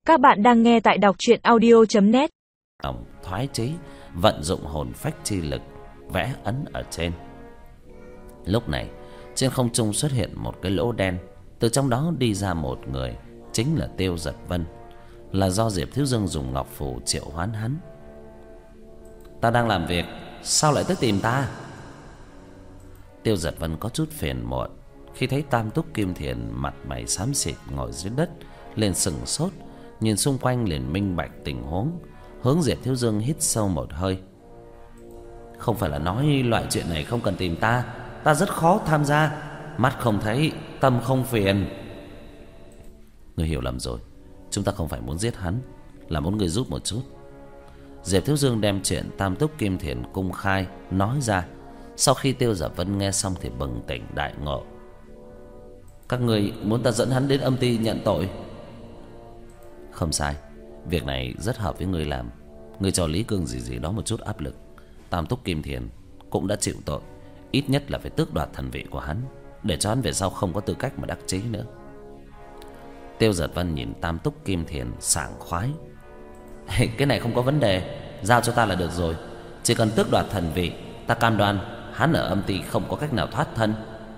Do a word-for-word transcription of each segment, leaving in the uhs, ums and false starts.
Các bạn đang nghe tại đọc truyện audio chấm net. Ông thoái chí, vận dụng hồn phách chi lực, vẽ ấn ở trên. Lúc này, trên không trung xuất hiện một cái lỗ đen. Từ trong đó đi ra một người, chính là Tiêu Giật Vân. Là do Diệp Thiếu Dương dùng ngọc phù triệu hoán hắn. Ta đang làm việc, sao lại tới tìm ta? Tiêu Giật Vân có chút phiền muộn khi thấy Tam Túc Kim Thiền mặt mày xám xịt ngồi dưới đất, liền sững sốt, nhìn xung quanh liền minh bạch tình huống, hướng Diệp Thiếu Dương hít sâu một hơi. Không phải là nói loại chuyện này không cần tìm ta, ta rất khó tham gia, mắt không thấy, tâm không phiền. Người hiểu lầm rồi, chúng ta không phải muốn giết hắn, là muốn người giúp một chút. Diệp Thiếu Dương đem chuyện Tam Túc Kim Thiền cung khai nói ra. Sau khi Tiêu Giật Vân nghe xong thì bừng tỉnh đại ngộ. Các người muốn ta dẫn hắn đến âm ty nhận tội? Không sai, việc này rất hợp với người làm. Người cho Lý Cương gì gì đó một chút áp lực. Tam Túc Kim Thiền cũng đã chịu tội, ít nhất là phải tước đoạt thần vị của hắn, để cho hắn về sau không có tư cách mà đắc chí nữa. Tiêu Giật Vân nhìn Tam Túc Kim Thiền sảng khoái. Cái này không có vấn đề, giao cho ta là được rồi. Chỉ cần tước đoạt thần vị, ta cam đoan hắn ở âm ty không có cách nào thoát thân.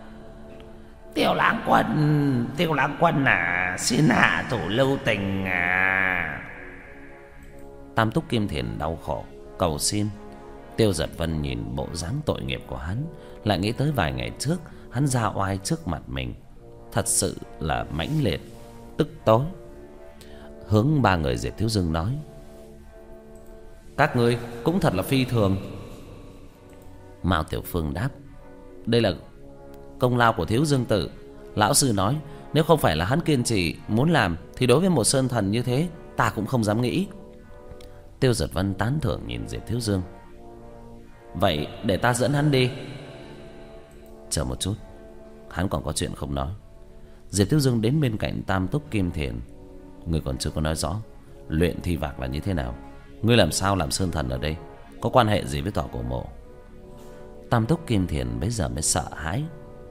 Tiêu Lãng Quân, Tiêu Lãng Quân à, xin hạ thủ lưu tình à. Tam Túc Kim Thiền đau khổ cầu xin. Tiêu Giật Vân nhìn bộ dáng tội nghiệp của hắn, lại nghĩ tới vài ngày trước hắn ra oai trước mặt mình, thật sự là mãnh liệt, tức tối. Hướng ba người Diệp Thiếu Dương nói: các ngươi cũng thật là phi thường. Mao Tiểu Phương đáp: đây là công lao của Thiếu Dương tử. Lão sư nói nếu không phải là hắn kiên trì muốn làm, thì đối với một sơn thần như thế ta cũng không dám nghĩ. Tiêu Giật Vân tán thưởng nhìn Diệp Thiếu Dương: vậy để ta dẫn hắn đi. Chờ một chút, hắn còn có chuyện không nói. Diệp Thiếu Dương đến bên cạnh Tam Túc Kim Thiền: ngươi còn chưa có nói rõ luyện thi vạc là như thế nào. Ngươi làm sao làm sơn thần ở đây, có quan hệ gì với tòa cổ mộ? Tam Túc Kim Thiền bấy giờ mới sợ hãi.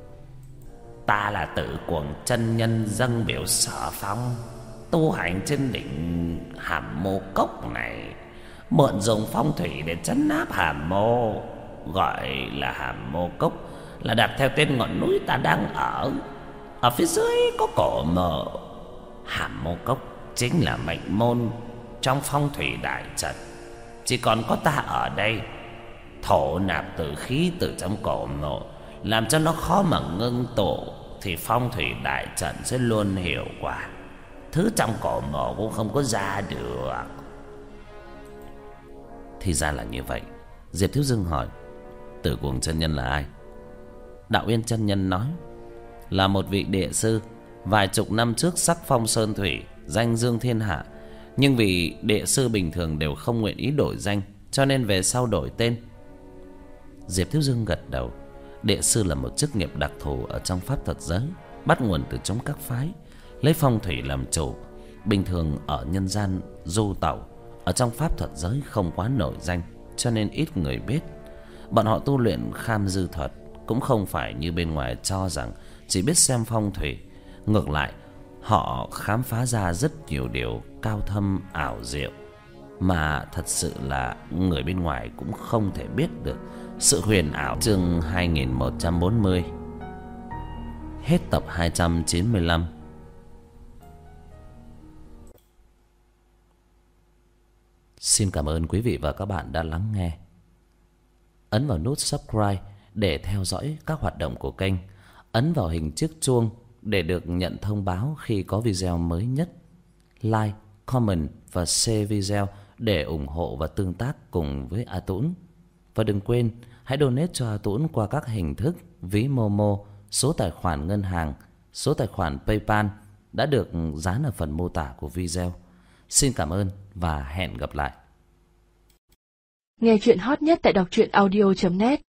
Ta là Tử Cuồng chân nhân dâng biểu Sở Phong, tu hành trên đỉnh Hàm Mô Cốc này, mượn dùng phong thủy để trấn áp Hàm Mô. Gọi là Hàm Mô Cốc là đặt theo tên ngọn núi ta đang ở. Ở phía dưới có cổ mộ. Hàm Mô Cốc chính là mệnh môn trong phong thủy đại trận. Chỉ còn có ta ở đây thổ nạp tử khí từ trong cổ mộ, làm cho nó khó mà ngưng tụ, thì phong thủy đại trận sẽ luôn hiệu quả. Thứ trong cổ mộ cũng không có ra được. Thì ra là như vậy. Diệp Thiếu Dương hỏi: Tử Cuồng chân nhân là ai? Đạo Uyên chân nhân nói: là một vị địa sư, vài chục năm trước sắc phong sơn thủy, danh dương thiên hạ. Nhưng vì địa sư bình thường đều không nguyện ý đổi danh, cho nên về sau đổi tên. Diệp Thiếu Dương gật đầu. Địa sư là một chức nghiệp đặc thù ở trong pháp thuật giới, bắt nguồn từ trong các phái, lấy phong thủy làm chủ. Bình thường ở nhân gian du tẩu, ở trong pháp thuật giới không quá nổi danh, cho nên ít người biết. Bọn họ tu luyện kham dư thuật cũng không phải như bên ngoài cho rằng chỉ biết xem phong thủy. Ngược lại, họ khám phá ra rất nhiều điều cao thâm ảo diệu mà thật sự là người bên ngoài cũng không thể biết được. Sự huyền ảo. Chương hai nghìn một trăm bốn mươi. Hết tập hai trăm chín mươi lăm. Xin cảm ơn quý vị và các bạn đã lắng nghe. Ấn vào nút subscribe để theo dõi các hoạt động của kênh. Ấn vào hình chiếc chuông để được nhận thông báo khi có video mới nhất. Like, comment và share video để ủng hộ và tương tác cùng với A Tũng. Và đừng quên hãy donate cho A Tũng qua các hình thức ví Momo, số tài khoản ngân hàng, số tài khoản PayPal đã được dán ở phần mô tả của video. Xin cảm ơn và hẹn gặp lại. Nghe chuyện hot nhất tại đọc truyện audio chấm net.